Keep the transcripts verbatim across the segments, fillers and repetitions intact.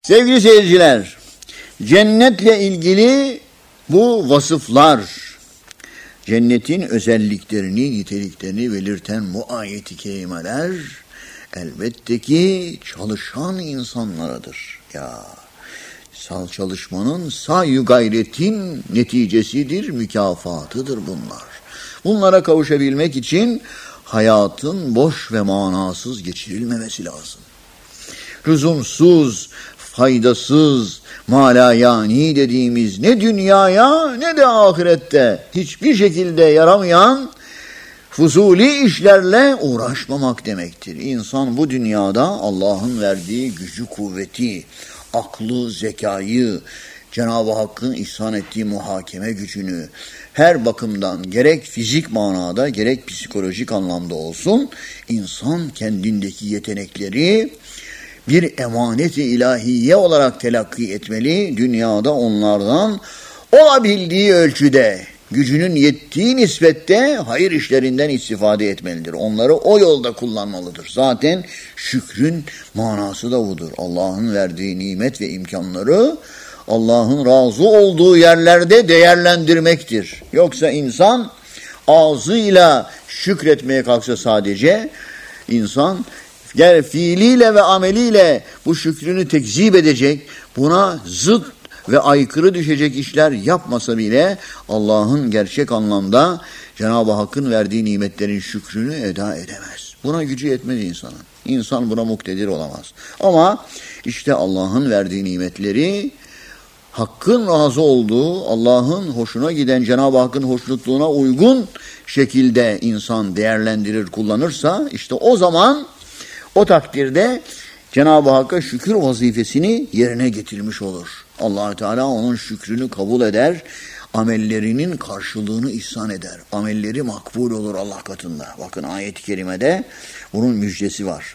Sevgili seyirciler, cennetle ilgili bu vasıflar, cennetin özelliklerini, niteliklerini belirten bu ayet-i kerimeler elbette ki çalışan insanlaradır. Ya, çalışmanın sa'i gayretin neticesidir, mükafatıdır bunlar. Bunlara kavuşabilmek için hayatın boş ve manasız geçirilmemesi lazım. Lüzumsuz, faydasız, malayani dediğimiz ne dünyaya ne de ahirette hiçbir şekilde yaramayan fuzuli işlerle uğraşmamak demektir. İnsan bu dünyada Allah'ın verdiği gücü, kuvveti, aklı, zekayı, Cenab-ı Hakk'ın ihsan ettiği muhakeme gücünü her bakımdan gerek fizik manada gerek psikolojik anlamda olsun insan kendindeki yetenekleri bir emanet-i ilahiye olarak telakki etmeli. Dünyada onlardan olabildiği ölçüde, gücünün yettiği nispette hayır işlerinden istifade etmelidir. Onları o yolda kullanmalıdır. Zaten şükrün manası da budur. Allah'ın verdiği nimet ve imkanları Allah'ın razı olduğu yerlerde değerlendirmektir. Yoksa insan ağzıyla şükretmeye kalksa sadece insan yani fiiliyle ve ameliyle bu şükrünü tekzip edecek, buna zıt ve aykırı düşecek işler yapmasa bile Allah'ın gerçek anlamda Cenab-ı Hakk'ın verdiği nimetlerin şükrünü eda edemez. Buna gücü yetmez insanın. İnsan buna muktedir olamaz. Ama işte Allah'ın verdiği nimetleri Hakk'ın razı olduğu, Allah'ın hoşuna giden, Cenab-ı Hakk'ın hoşnutluğuna uygun şekilde insan değerlendirir, kullanırsa işte o zaman o takdirde Cenab-ı Hakk'a şükür vazifesini yerine getirmiş olur. Allah-u Teala onun şükrünü kabul eder, amellerinin karşılığını ihsan eder. Amelleri makbul olur Allah katında. Bakın ayet-i kerimede bunun müjdesi var.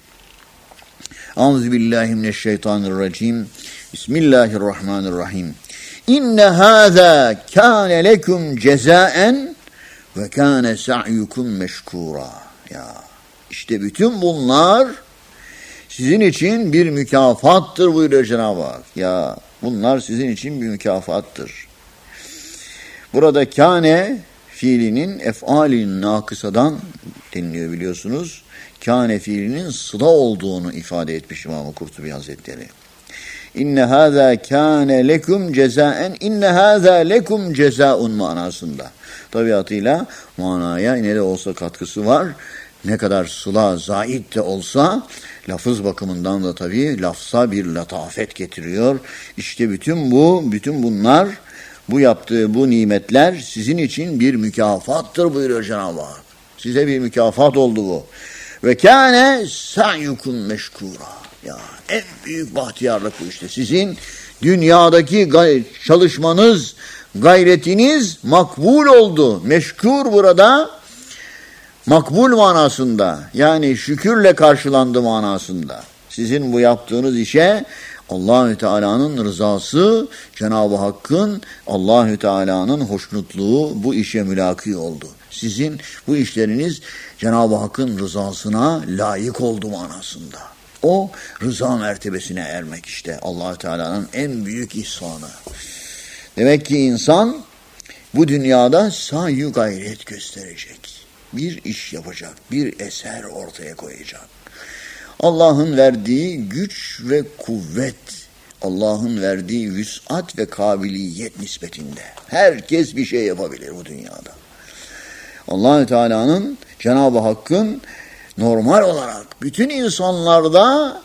Euzubillahimineşşeytanirracim. Bismillahirrahmanirrahim. İnne hâzâ kâne leküm cezâen ve kâne sa'yukum meşkûrâ. Ya işte bütün bunlar sizin için bir mükafattır buyuruyor Cenab-ı Hak. Ya bunlar sizin için bir mükafattır. Burada kâne fiilinin ef'alin nakısadan deniliyor biliyorsunuz. Kâne fiilinin sıla olduğunu ifade etmiş İmam-ı Kurtubi Hazretleri. İnne hâzâ kâne lekum cezâen inne hâzâ lekum cezâun manasında. Tabiatıyla manaya ne de olsa katkısı var. Ne kadar sıla, zait de olsa lafız bakımından da tabii lafza bir latafet getiriyor. İşte bütün bu, bütün bunlar, bu yaptığı bu nimetler sizin için bir mükafattır buyuruyor Cenab-ı Hak. Size bir mükafat oldu bu. Ve kâne sa'yukum meşkûrâ. Ya en büyük bahtiyarlık bu işte. Sizin dünyadaki gay- çalışmanız, gayretiniz makbul oldu. Meşkur burada makbul manasında, yani şükürle karşılandı manasında. Sizin bu yaptığınız işe Allah-u Teala'nın rızası, Cenab-ı Hakk'ın, Allah-u Teala'nın hoşnutluğu bu işe mülaki oldu. Sizin bu işleriniz Cenab-ı Hakk'ın rızasına layık oldu manasında. O rıza mertebesine ermek işte Allah-u Teala'nın en büyük ihsanı. Demek ki insan bu dünyada sa'i gayret gösterecek. Bir iş yapacak, bir eser ortaya koyacak. Allah'ın verdiği güç ve kuvvet, Allah'ın verdiği vüs'at ve kabiliyet nispetinde. Herkes bir şey yapabilir bu dünyada. Allah-u Teala'nın, Cenab-ı Hakk'ın normal olarak bütün insanlarda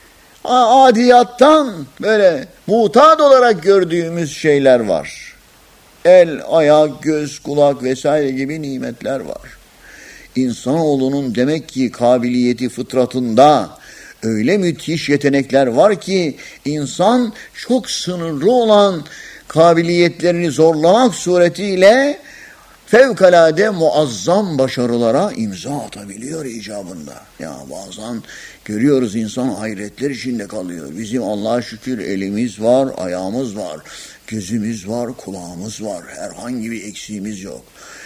adiyattan böyle mutat olarak gördüğümüz şeyler var. El, ayak, göz, kulak vesaire gibi nimetler var. İnsanoğlunun demek ki kabiliyeti fıtratında öyle müthiş yetenekler var ki insan çok sınırlı olan kabiliyetlerini zorlamak suretiyle fevkalade muazzam başarılara imza atabiliyor icabında. Ya bazen görüyoruz insan hayretler içinde kalıyor. Bizim Allah'a şükür elimiz var, ayağımız var, gözümüz var, kulağımız var. Herhangi bir eksiğimiz yok.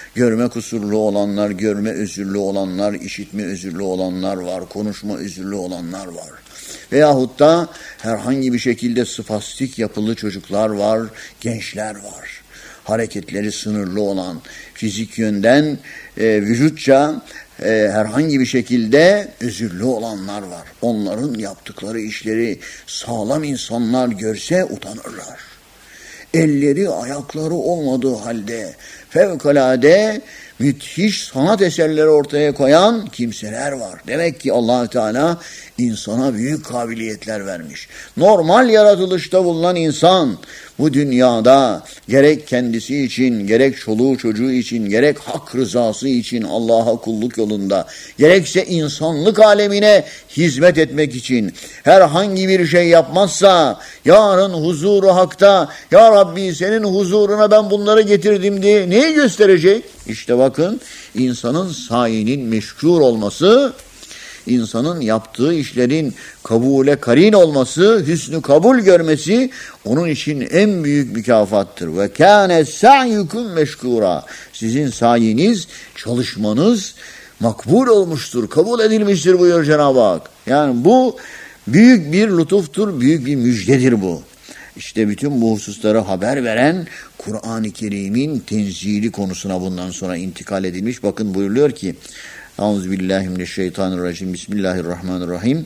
Görme kusurlu olanlar, görme özürlü olanlar, işitme özürlü olanlar var, konuşma özürlü olanlar var. Veyahut da herhangi bir şekilde spastik yapılı çocuklar var, gençler var. Hareketleri sınırlı olan, fizik yönden, e, vücutça e, herhangi bir şekilde özürlü olanlar var. Onların yaptıkları işleri sağlam insanlar görse utanırlar. Elleri, ayakları olmadığı halde fevkalade müthiş sanat eserleri ortaya koyan kimseler var. Demek ki Allah Teala insana büyük kabiliyetler vermiş. Normal yaratılışta bulunan insan bu dünyada gerek kendisi için, gerek çoluğu çocuğu için, gerek hak rızası için Allah'a kulluk yolunda, gerekse insanlık alemine hizmet etmek için herhangi bir şey yapmazsa yarın huzuru hakta, ya Rabbi senin huzuruna ben bunları getirdim diye neyi gösterecek? İşte bakın, insanın sayinin meşgul olması, insanın yaptığı işlerin kabule karin olması, hüsnü kabul görmesi onun için en büyük mükafattır. Ve kâne sa'yukum meşkûrâ. Sizin sayiniz, çalışmanız makbul olmuştur, kabul edilmiştir buyuruyor Cenab-ı Hak. Yani bu büyük bir lütuftur, büyük bir müjdedir bu. İşte bütün bu hususları haber veren Kur'an-ı Kerim'in tenzili konusuna bundan sonra intikal edilmiş. Bakın buyuruyor ki Euzubillahimineşşeytanirracim. Bismillahirrahmanirrahim.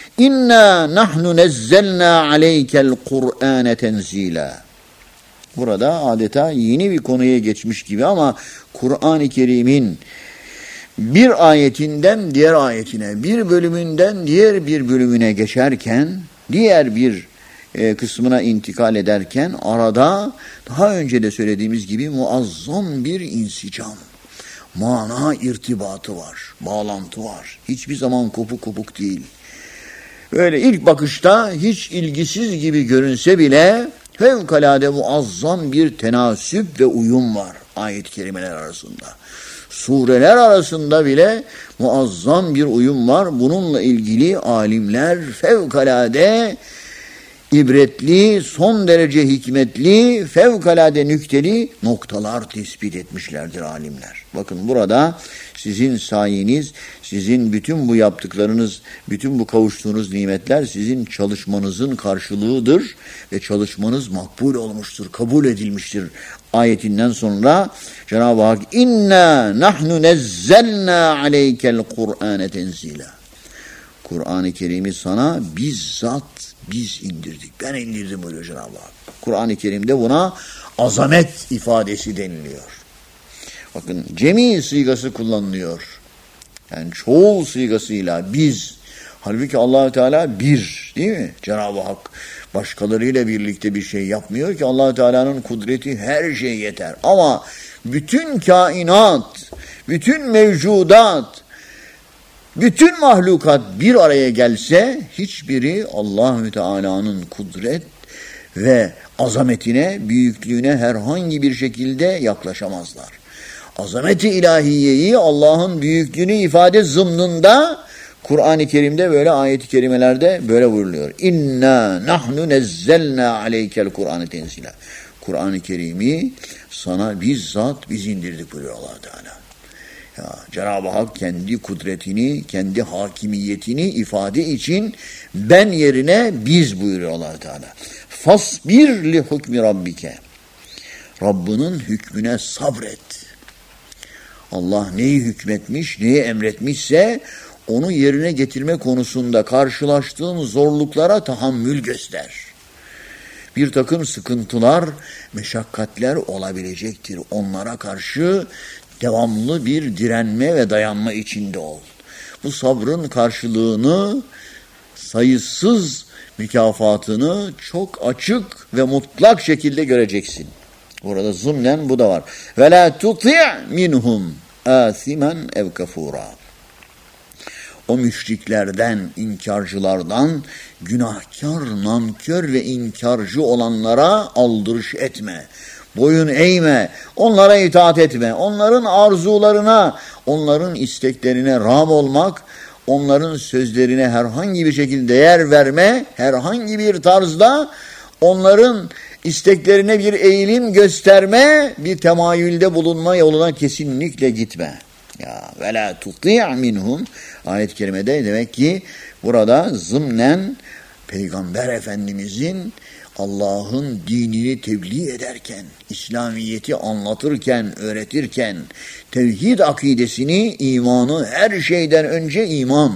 İnna nahnu nezzelna aleykel Kur'ane tenzila. Burada adeta yeni bir konuya geçmiş gibi ama Kur'an-ı Kerim'in bir ayetinden diğer ayetine, bir bölümünden diğer bir bölümüne geçerken, diğer bir e, kısmına intikal ederken arada daha önce de söylediğimiz gibi muazzam bir insicam, mana irtibatı var, bağlantı var. Hiçbir zaman kopuk kopuk değil. Böyle ilk bakışta hiç ilgisiz gibi görünse bile fevkalade muazzam bir tenasüp ve uyum var ayet-i kerimeler arasında. Sureler arasında bile muazzam bir uyum var. Bununla ilgili alimler fevkalade ibretli, son derece hikmetli, fevkalade nükteli noktalar tespit etmişlerdir alimler. Bakın burada sizin sayeniz, sizin bütün bu yaptıklarınız, bütün bu kavuştuğunuz nimetler sizin çalışmanızın karşılığıdır ve çalışmanız makbul olmuştur, kabul edilmiştir. Ayetinden sonra Cenab-ı Hak inna nahnu nezzelna aleykel Kur'ane tenzila. Kur'an-ı Kerim'i sana bizzat biz indirdik. Ben indirdim buyuruyor Cenab-ı Hak. Kur'an-ı Kerim'de buna azamet ifadesi deniliyor. Bakın cemi sigası kullanılıyor. Yani çoğul sigasıyla biz. Halbuki Allah Teala bir, değil mi? Cenab-ı Hak başkalarıyla birlikte bir şey yapmıyor ki. Allah Teala'nın kudreti her şeye yeter. Ama bütün kainat, bütün mevcudat, bütün mahlukat bir araya gelse hiçbiri Allahü Teala'nın kudret ve azametine, büyüklüğüne herhangi bir şekilde yaklaşamazlar. Azameti ilahiyeyi, Allah'ın büyüklüğünü ifade zımnında Kur'an-ı Kerim'de böyle ayet-i kerimelerde böyle buyuruluyor. İnna nahnu nezzelna aleykel Kur'an-ı tenzila. Kur'an-ı Kerim'i sana bizzat biz indirdik buyuruyor Allah Teala. Ya, Cenab-ı Hak kendi kudretini, kendi hakimiyetini ifade için ben yerine biz buyuruyor Allah Teala. Fasbir li hukmi rabbike. Rabbinin hükmüne sabret. Allah neyi hükmetmiş, neyi emretmişse onu yerine getirme konusunda karşılaştığın zorluklara tahammül göster. Bir takım sıkıntılar, meşakkatler olabilecektir. Onlara karşı devamlı bir direnme ve dayanma içinde ol. Bu sabrın karşılığını, sayısız mükafatını çok açık ve mutlak şekilde göreceksin. Burada zımnen bu da var. Ve la tuti' minhum asimen ev kafura. O müşriklerden, inkarcılardan, günahkar, nankör ve inkarcı olanlara aldırış etme. Boyun eğme, onlara itaat etme, onların arzularına, onların isteklerine rağm olmak, onların sözlerine herhangi bir şekilde değer verme, herhangi bir tarzda onların isteklerine bir eğilim gösterme, bir temayülde bulunma yoluna kesinlikle gitme. Ya ve la tuti' minhum, ayet-i kerimede demek ki burada zımnen Peygamber Efendimizin Allah'ın dinini tebliğ ederken, İslamiyet'i anlatırken, öğretirken, tevhid akidesini, imanı her şeyden önce iman.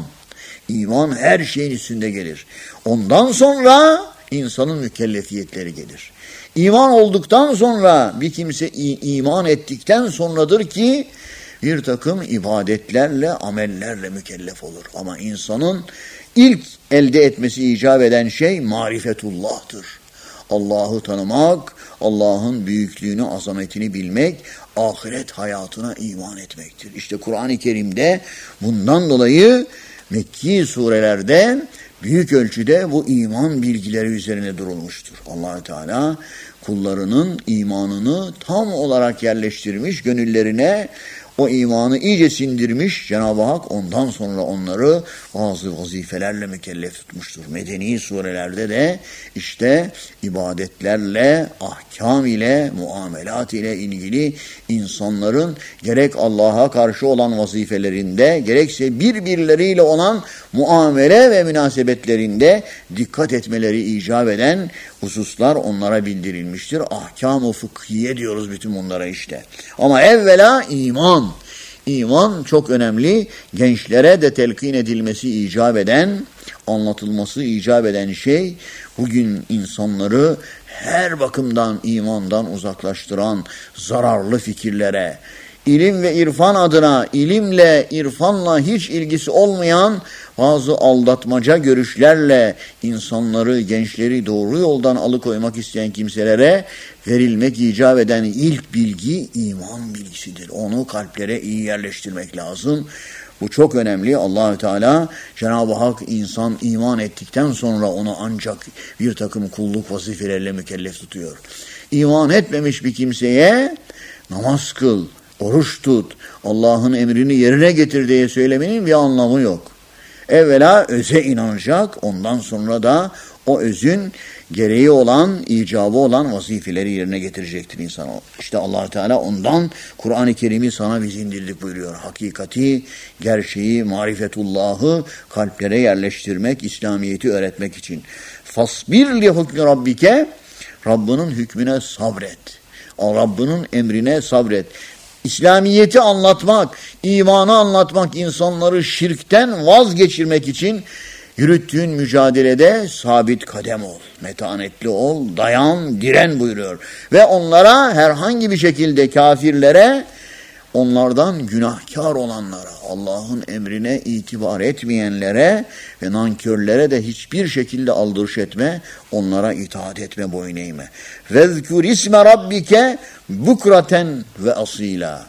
İman her şeyin üstünde gelir. Ondan sonra insanın mükellefiyetleri gelir. İman olduktan sonra bir kimse iman ettikten sonradır ki bir takım ibadetlerle, amellerle mükellef olur. Ama insanın ilk elde etmesi icap eden şey marifetullah'tır. Allah'ı tanımak, Allah'ın büyüklüğünü, azametini bilmek, ahiret hayatına iman etmektir. İşte Kur'an-ı Kerim'de bundan dolayı Mekki surelerde büyük ölçüde bu iman bilgileri üzerine durulmuştur. Allah Teala kullarının imanını tam olarak yerleştirmiş, gönüllerine o imanı iyice sindirmiş. Cenab-ı Hak ondan sonra onları bazı vazifelerle mükellef tutmuştur. Medeni surelerde de işte ibadetlerle, ahkam ile, muamelat ile ilgili insanların gerek Allah'a karşı olan vazifelerinde, gerekse birbirleriyle olan muamele ve münasebetlerinde dikkat etmeleri icap eden hususlar onlara bildirilmiştir. Ahkam-ı fıkhiye diyoruz bütün bunlara işte. Ama evvela iman. İman çok önemli. Gençlere de telkin edilmesi icap eden, anlatılması icap eden şey, bugün insanları her bakımdan imandan uzaklaştıran zararlı fikirlere, İlim ve irfan adına, ilimle, irfanla hiç ilgisi olmayan bazı aldatmaca görüşlerle insanları, gençleri doğru yoldan alıkoymak isteyen kimselere verilmek icap eden ilk bilgi iman bilgisidir. Onu kalplere iyi yerleştirmek lazım. Bu çok önemli. Allah-u Teala, Cenab-ı Hak insan iman ettikten sonra onu ancak bir takım kulluk vazifeleriyle mükellef tutuyor. İman etmemiş bir kimseye namaz kıl, oruç tut, Allah'ın emrini yerine getir diye söylemenin bir anlamı yok. Evvela öze inanacak, ondan sonra da o özün gereği olan, icabı olan vazifeleri yerine getirecektir insan. İşte Allah Teala ondan Kur'an-ı Kerim'i sana biz indirdik buyuruyor. Hakikati, gerçeği, marifetullahı kalplere yerleştirmek, İslamiyet'i öğretmek için. Fasbir li hukmi rabbike, Rabbinin hükmüne sabret. Rabbinin emrine sabret. İslamiyet'i anlatmak, imanı anlatmak, insanları şirkten vazgeçirmek için yürüttüğün mücadelede sabit kadem ol, metanetli ol, dayan, diren buyuruyor. Ve onlara herhangi bir şekilde kafirlere, onlardan günahkar olanlara, Allah'ın emrine itibar etmeyenlere ve nankörlere de hiçbir şekilde aldırış etme, onlara itaat etme, boyun eğme. Vezkür isme rabbike bukraten ve asila.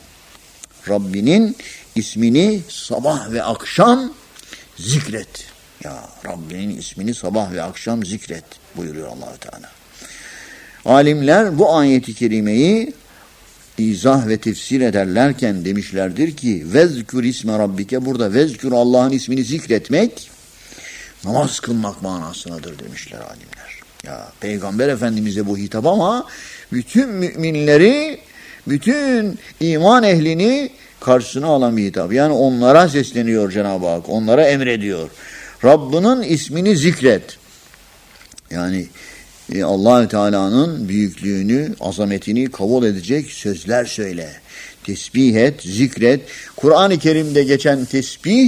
Rabbinin ismini sabah ve akşam zikret. Ya Rabbinin ismini sabah ve akşam zikret buyuruyor Allah-u Teala. Alimler bu ayeti kerimeyi izah ve tefsir ederlerken demişlerdir ki vezkür isme rabbike, burada vezkür Allah'ın ismini zikretmek namaz kılmak manasındadır demişler alimler. Ya Peygamber Efendimiz'e bu hitap ama bütün müminleri, bütün iman ehlini karşısına alan bir hitap. Yani onlara sesleniyor Cenab-ı Hak, onlara emrediyor. Rabbinin ismini zikret. Yani Allah-u Teala'nın büyüklüğünü, azametini kabul edecek sözler söyle. Tesbih et, zikret. Kur'an-ı Kerim'de geçen tesbih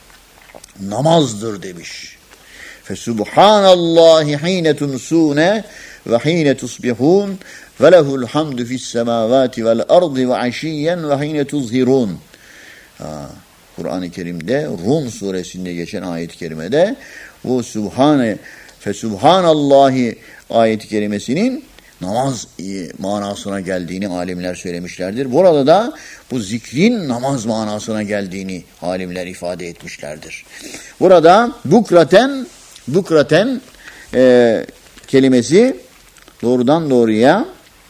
namazdır demiş. Fesubhanallahi hine tumsune ve hine tusbihun ve lehul hamdu fis semavati vel ardı ve aşiyyen ve hine tuzhirun. Kur'an-ı Kerim'de Rum suresinde geçen ayet-i kerimede bu Subhane Fesubhanallahi ayet-i kerimesinin namaz manasına geldiğini alimler söylemişlerdir. Burada da bu zikrin namaz manasına geldiğini alimler ifade etmişlerdir. Burada bukraten bukraten e, kelimesi doğrudan doğruya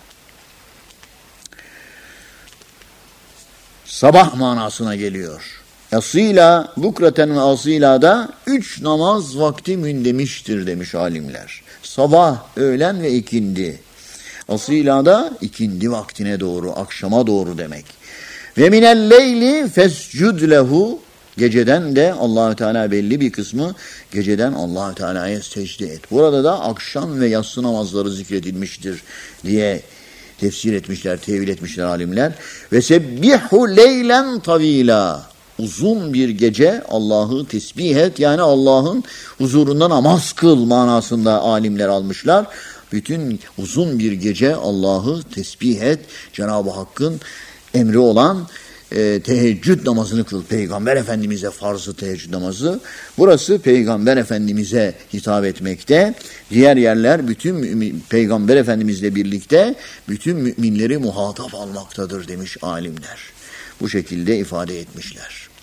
sabah manasına geliyor. Asila, bukraten ve asila da üç namaz vakti mündemiştir demiş alimler. Sabah, öğlen ve ikindi. Asila da ikindi vaktine doğru, akşama doğru demek. Ve minel leyli fescud lehu, geceden de Allahü Teala belli bir kısmı geceden Allahü Teala'ya secde et. Burada da akşam ve yatsı namazları zikredilmiştir diye tefsir etmişler, tevil etmişler alimler. Ve sebbihu leylen tavila, uzun bir gece Allah'ı tesbih et, yani Allah'ın huzurunda namaz kıl manasında alimler almışlar. Bütün uzun bir gece Allah'ı tesbih et, Cenab-ı Hakk'ın emri olan e, teheccüd namazını kıl. Peygamber Efendimiz'e farzı teheccüd namazı. Burası Peygamber Efendimiz'e hitap etmekte. Diğer yerler bütün mümin, Peygamber Efendimiz'le birlikte bütün müminleri muhatap almaktadır demiş alimler. Bu şekilde ifade etmişler.